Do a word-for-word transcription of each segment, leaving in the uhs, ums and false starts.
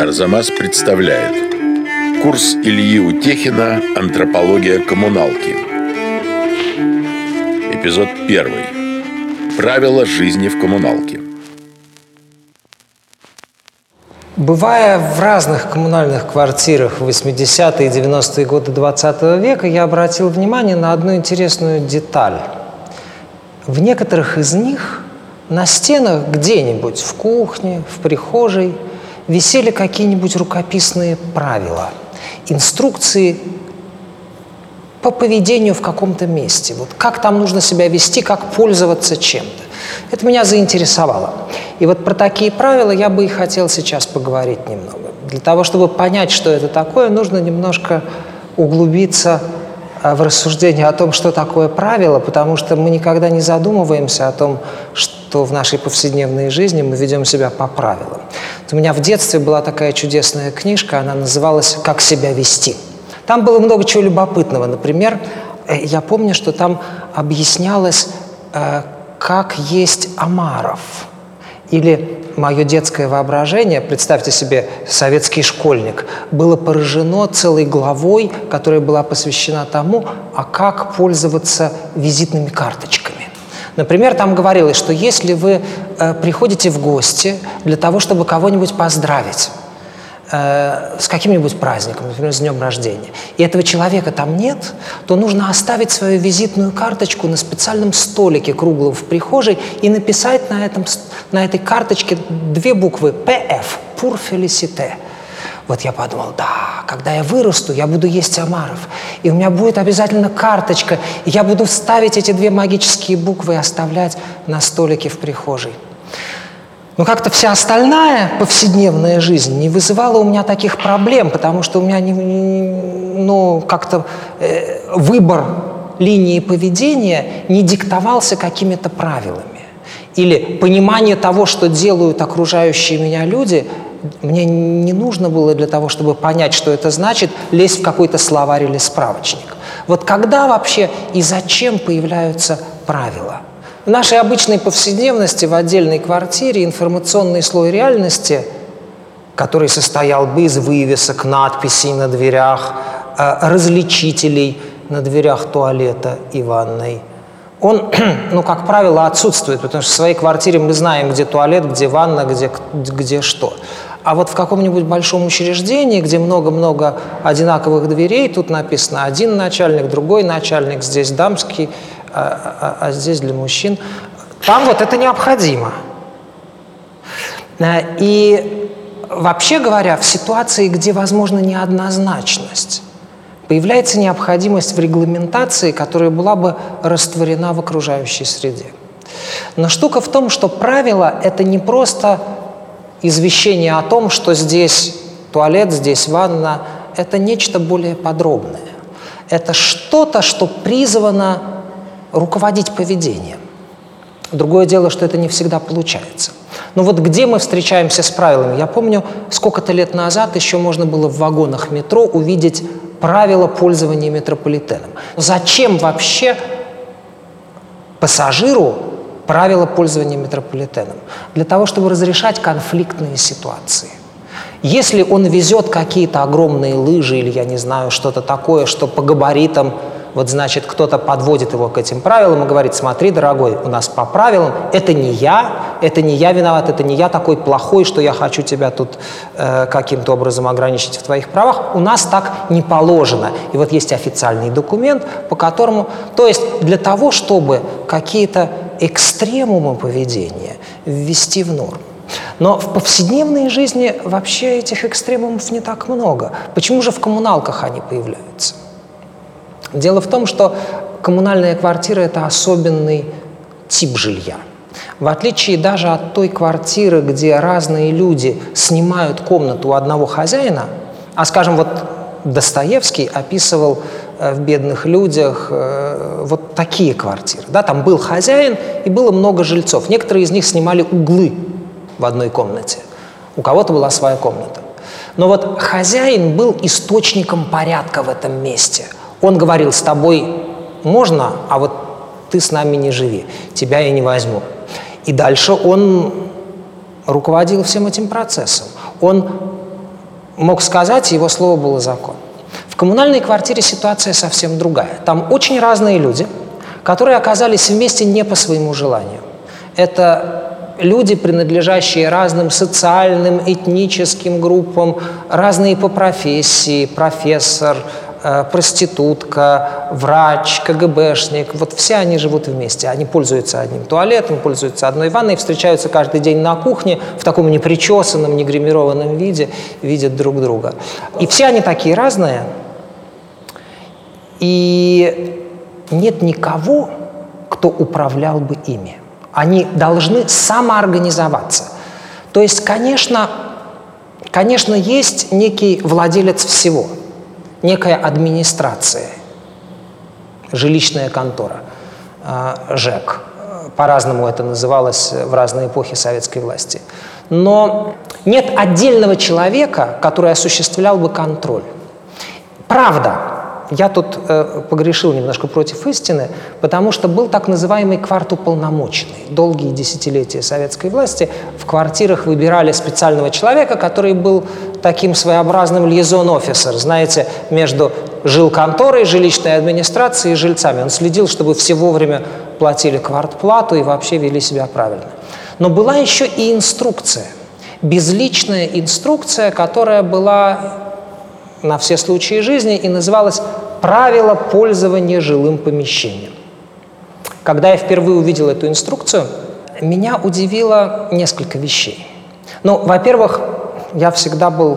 Арзамас представляет курс Ильи Утехина «Антропология коммуналки». Эпизод первый. Правила жизни в коммуналке. Бывая в разных коммунальных квартирах в восьмидесятые и девяностые годы двадцатого века, я обратил внимание на одну интересную деталь. В некоторых из них на стенах где-нибудь в кухне, в прихожей висели какие-нибудь рукописные правила, инструкции по поведению в каком-то месте. Вот как там нужно себя вести, как пользоваться чем-то. Это меня заинтересовало. И вот про такие правила я бы и хотел сейчас поговорить немного. Для того, чтобы понять, что это такое, нужно немножко углубиться в рассуждение о том, что такое правило, потому что мы никогда не задумываемся о том, что в нашей повседневной жизни мы ведем себя по правилам. Вот у меня в детстве была такая чудесная книжка, она называлась «Как себя вести». Там было много чего любопытного. Например, я помню, что там объяснялось, как есть омаров. Или мое детское воображение, представьте себе, советский школьник, было поражено целой главой, которая была посвящена тому, а как пользоваться визитными карточками. Например, там говорилось, что если вы э, приходите в гости для того, чтобы кого-нибудь поздравить э, с каким-нибудь праздником, например, с днем рождения, и этого человека там нет, то нужно оставить свою визитную карточку на специальном столике круглом в прихожей и написать на, этом, на этой карточке две буквы «Пэ Эф» – «Pour féliciter». Вот я подумал, да, когда я вырасту, я буду есть омаров, и у меня будет обязательно карточка, и я буду вставить эти две магические буквы и оставлять на столике в прихожей. Но как-то вся остальная повседневная жизнь не вызывала у меня таких проблем, потому что у меня не, ну, как-то э, выбор линии поведения не диктовался какими-то правилами. Или понимание того, что делают окружающие меня люди, мне не нужно было для того, чтобы понять, что это значит, лезть в какой-то словарь или справочник. Вот когда вообще и зачем появляются правила? В нашей обычной повседневности в отдельной квартире информационный слой реальности, который состоял бы из вывесок, надписей на дверях, различителей на дверях туалета и ванной, он, ну, как правило, отсутствует, потому что в своей квартире мы знаем, где туалет, где ванна, где, где что. А вот в каком-нибудь большом учреждении, где много-много одинаковых дверей, тут написано один начальник, другой начальник, здесь дамский, а, а, а здесь для мужчин, там вот это необходимо. И вообще говоря, в ситуации, где возможна неоднозначность, появляется необходимость в регламентации, которая была бы растворена в окружающей среде. Но штука в том, что правило – это не просто извещение о том, что здесь туалет, здесь ванна – это нечто более подробное. Это что-то, что призвано руководить поведением. Другое дело, что это не всегда получается. Но вот где мы встречаемся с правилами? Я помню, сколько-то лет назад еще можно было в вагонах метро увидеть правила пользования метрополитеном. Зачем вообще пассажиру правила пользования метрополитеном? Для того, чтобы разрешать конфликтные ситуации. Если он везет какие-то огромные лыжи или, я не знаю, что-то такое, что по габаритам, вот значит, кто-то подводит его к этим правилам и говорит: смотри, дорогой, у нас по правилам, это не я, это не я виноват, это не я такой плохой, что я хочу тебя тут э, каким-то образом ограничить в твоих правах, у нас так не положено. И вот есть официальный документ, по которому, то есть для того, чтобы какие-то экстремумы поведения ввести в норму. Но в повседневной жизни вообще этих экстремумов не так много. Почему же в коммуналках они появляются? Дело в том, что коммунальная квартира – это особенный тип жилья. В отличие даже от той квартиры, где разные люди снимают комнату у одного хозяина, а, скажем, вот Достоевский описывал в «Бедных людях» вот такие квартиры. Да, там был хозяин и было много жильцов. Некоторые из них снимали углы в одной комнате. У кого-то была своя комната. Но вот хозяин был источником порядка в этом месте. Он говорил: с тобой можно, а вот ты с нами не живи, тебя я не возьму. И дальше он руководил всем этим процессом. Он мог сказать, и его слово было закон. В коммунальной квартире ситуация совсем другая. Там очень разные люди, которые оказались вместе не по своему желанию. Это люди, принадлежащие разным социальным, этническим группам, разные по профессии, профессор, э, проститутка, врач, КГБшник. Вот все они живут вместе. Они пользуются одним туалетом, пользуются одной ванной, встречаются каждый день на кухне в таком непричесанном, негримированном виде, видят друг друга. И все они такие разные. И нет никого, кто управлял бы ими. Они должны самоорганизоваться. То есть, конечно, конечно, есть некий владелец всего, некая администрация, жилищная контора, ЖЭК. По-разному это называлось в разные эпохи советской власти. Но нет отдельного человека, который осуществлял бы контроль. Правда, я тут э, погрешил немножко против истины, потому что был так называемый квартуполномоченный. Долгие десятилетия советской власти в квартирах выбирали специального человека, который был таким своеобразным liaison-officer, знаете, между жилконторой, жилищной администрацией и жильцами. Он следил, чтобы все вовремя платили квартплату и вообще вели себя правильно. Но была еще и инструкция, безличная инструкция, которая была на все случаи жизни и называлась «Правила пользования жилым помещением». Когда я впервые увидел эту инструкцию, меня удивило несколько вещей. Ну, во-первых, я всегда был,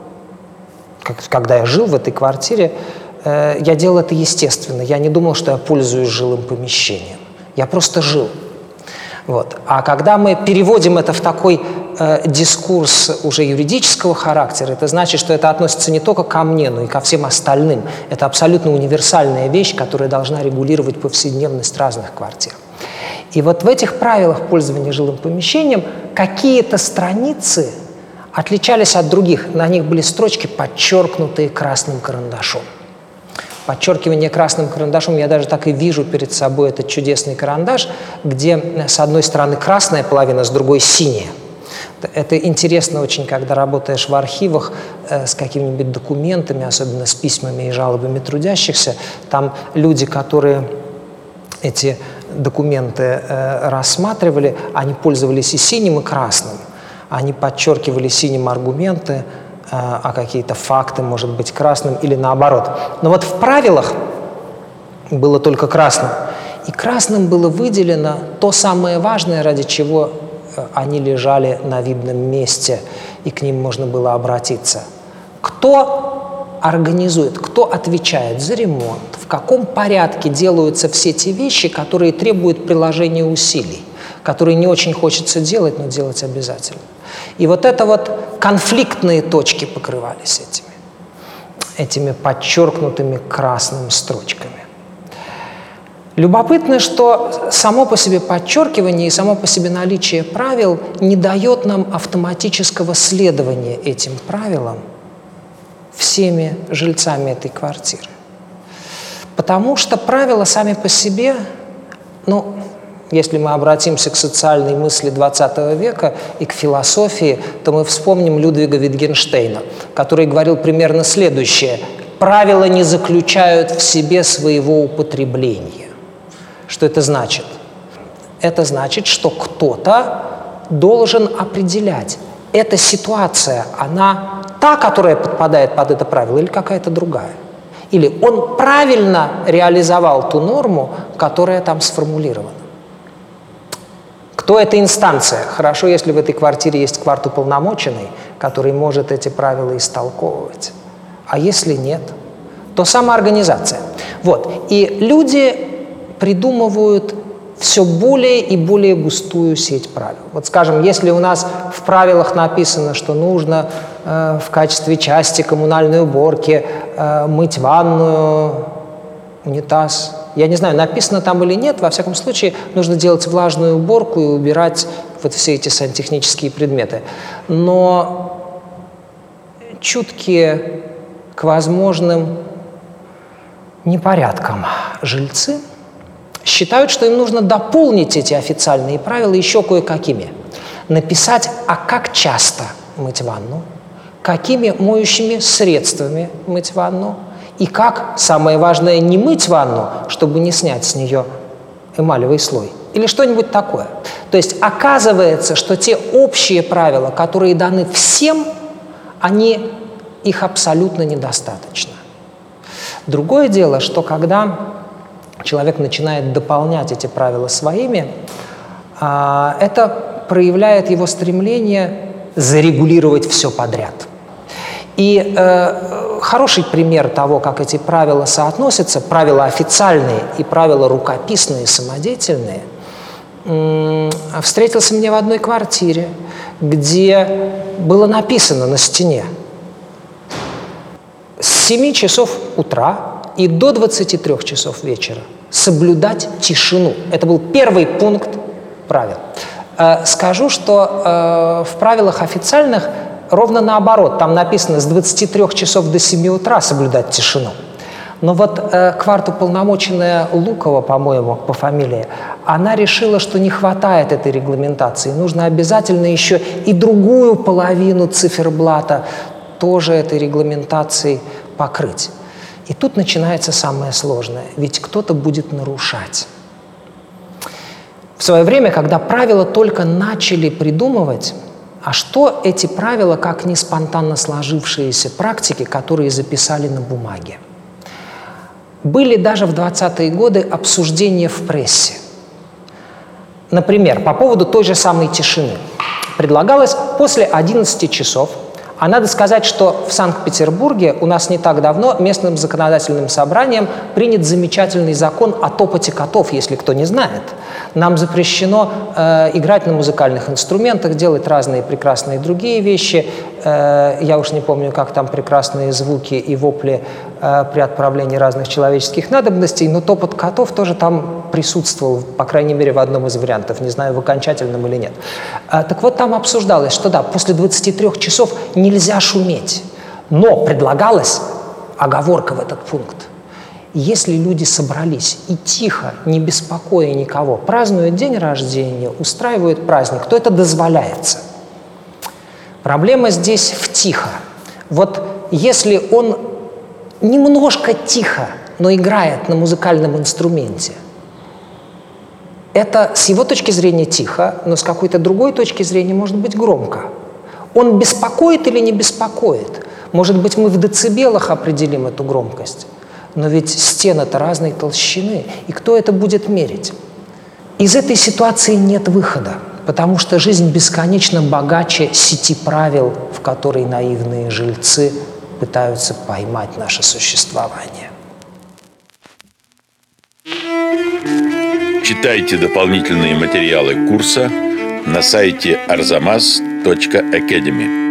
когда я жил в этой квартире, я делал это естественно. Я не думал, что я пользуюсь жилым помещением. Я просто жил. Вот. А когда мы переводим это в такой э, дискурс уже юридического характера, это значит, что это относится не только ко мне, но и ко всем остальным. Это абсолютно универсальная вещь, которая должна регулировать повседневность разных квартир. И вот в этих правилах пользования жилым помещением какие-то страницы отличались от других. На них были строчки, подчеркнутые красным карандашом. Подчеркивание красным карандашом, я даже так и вижу перед собой этот чудесный карандаш, где с одной стороны красная половина, с другой синяя. Это интересно очень, когда работаешь в архивах э, с какими-нибудь документами, особенно с письмами и жалобами трудящихся. Там люди, которые эти документы э, рассматривали, они пользовались и синим, и красным. Они подчеркивали синим аргументы, а какие-то факты, может быть, красным или наоборот. Но вот в правилах было только красным. И красным было выделено то самое важное, ради чего они лежали на видном месте, и к ним можно было обратиться. Кто организует, кто отвечает за ремонт, в каком порядке делаются все те вещи, которые требуют приложения усилий, которые не очень хочется делать, но делать обязательно. И вот это вот конфликтные точки покрывались этими, этими подчеркнутыми красными строчками. Любопытно, что само по себе подчеркивание и само по себе наличие правил не дает нам автоматического следования этим правилам всеми жильцами этой квартиры. Потому что правила сами по себе, ну, если мы обратимся к социальной мысли двадцатого века и к философии, то мы вспомним Людвига Витгенштейна, который говорил примерно следующее: правила не заключают в себе своего употребления. Что это значит? Это значит, что кто-то должен определять, эта ситуация, она та, которая подпадает под это правило, или какая-то другая. Или он правильно реализовал ту норму, которая там сформулирована. Кто эта инстанция? Хорошо, если в этой квартире есть квартуполномоченный, который может эти правила истолковывать. А если нет, то самоорганизация. Вот. И люди придумывают все более и более густую сеть правил. Вот, скажем, если у нас в правилах написано, что нужно э, в качестве части коммунальной уборки э, мыть ванную, унитаз. Я не знаю, написано там или нет, во всяком случае, нужно делать влажную уборку и убирать вот все эти сантехнические предметы. Но чуткие к возможным непорядкам жильцы считают, что им нужно дополнить эти официальные правила еще кое-какими. Написать, а как часто мыть ванну, какими моющими средствами мыть ванну и как, самое важное, не мыть ванну, чтобы не снять с нее эмалевый слой или что-нибудь такое. То есть оказывается, что те общие правила, которые даны всем, они, их абсолютно недостаточно. Другое дело, что когда человек начинает дополнять эти правила своими, это проявляет его стремление зарегулировать все подряд. И э, хороший пример того, как эти правила соотносятся, правила официальные и правила рукописные, самодельные, э, встретился мне в одной квартире, где было написано на стене: с семи часов утра и до двадцати трёх часов вечера соблюдать тишину. Это был первый пункт правил. Э, скажу, что э, в правилах официальных ровно наоборот, там написано с двадцати трёх часов до семи утра соблюдать тишину. Но вот э, квартуполномоченная Лукова, по-моему, по фамилии, она решила, что не хватает этой регламентации. Нужно обязательно еще и другую половину циферблата тоже этой регламентацией покрыть. И тут начинается самое сложное, ведь кто-то будет нарушать. В свое время, когда правила только начали придумывать, а что эти правила, как не спонтанно сложившиеся практики, которые записали на бумаге? Были даже в двадцатые годы обсуждения в прессе. Например, по поводу той же самой тишины. Предлагалось после одиннадцати часов, а надо сказать, что в Санкт-Петербурге у нас не так давно местным законодательным собранием принят замечательный закон о топоте котов, если кто не знает. Нам запрещено э, играть на музыкальных инструментах, делать разные прекрасные другие вещи. Э, я уж не помню, как там прекрасные звуки и вопли э, при отправлении разных человеческих надобностей, но топот котов тоже там присутствовал, по крайней мере, в одном из вариантов. Не знаю, в окончательном или нет. Э, так вот, там обсуждалось, что да, после двадцати трёх часов нельзя шуметь. Но предлагалась оговорка в этот пункт. Если люди собрались и тихо, не беспокоя никого, празднуют день рождения, устраивают праздник, то это дозволяется. Проблема здесь в тихо. Вот если он немножко тихо, но играет на музыкальном инструменте, это с его точки зрения тихо, но с какой-то другой точки зрения может быть громко. Он беспокоит или не беспокоит? Может быть, мы в децибелах определим эту громкость? Но ведь стены-то разной толщины, и кто это будет мерить? Из этой ситуации нет выхода, потому что жизнь бесконечно богаче сети правил, в которой наивные жильцы пытаются поймать наше существование. Читайте дополнительные материалы курса на сайте арзамас точка академи.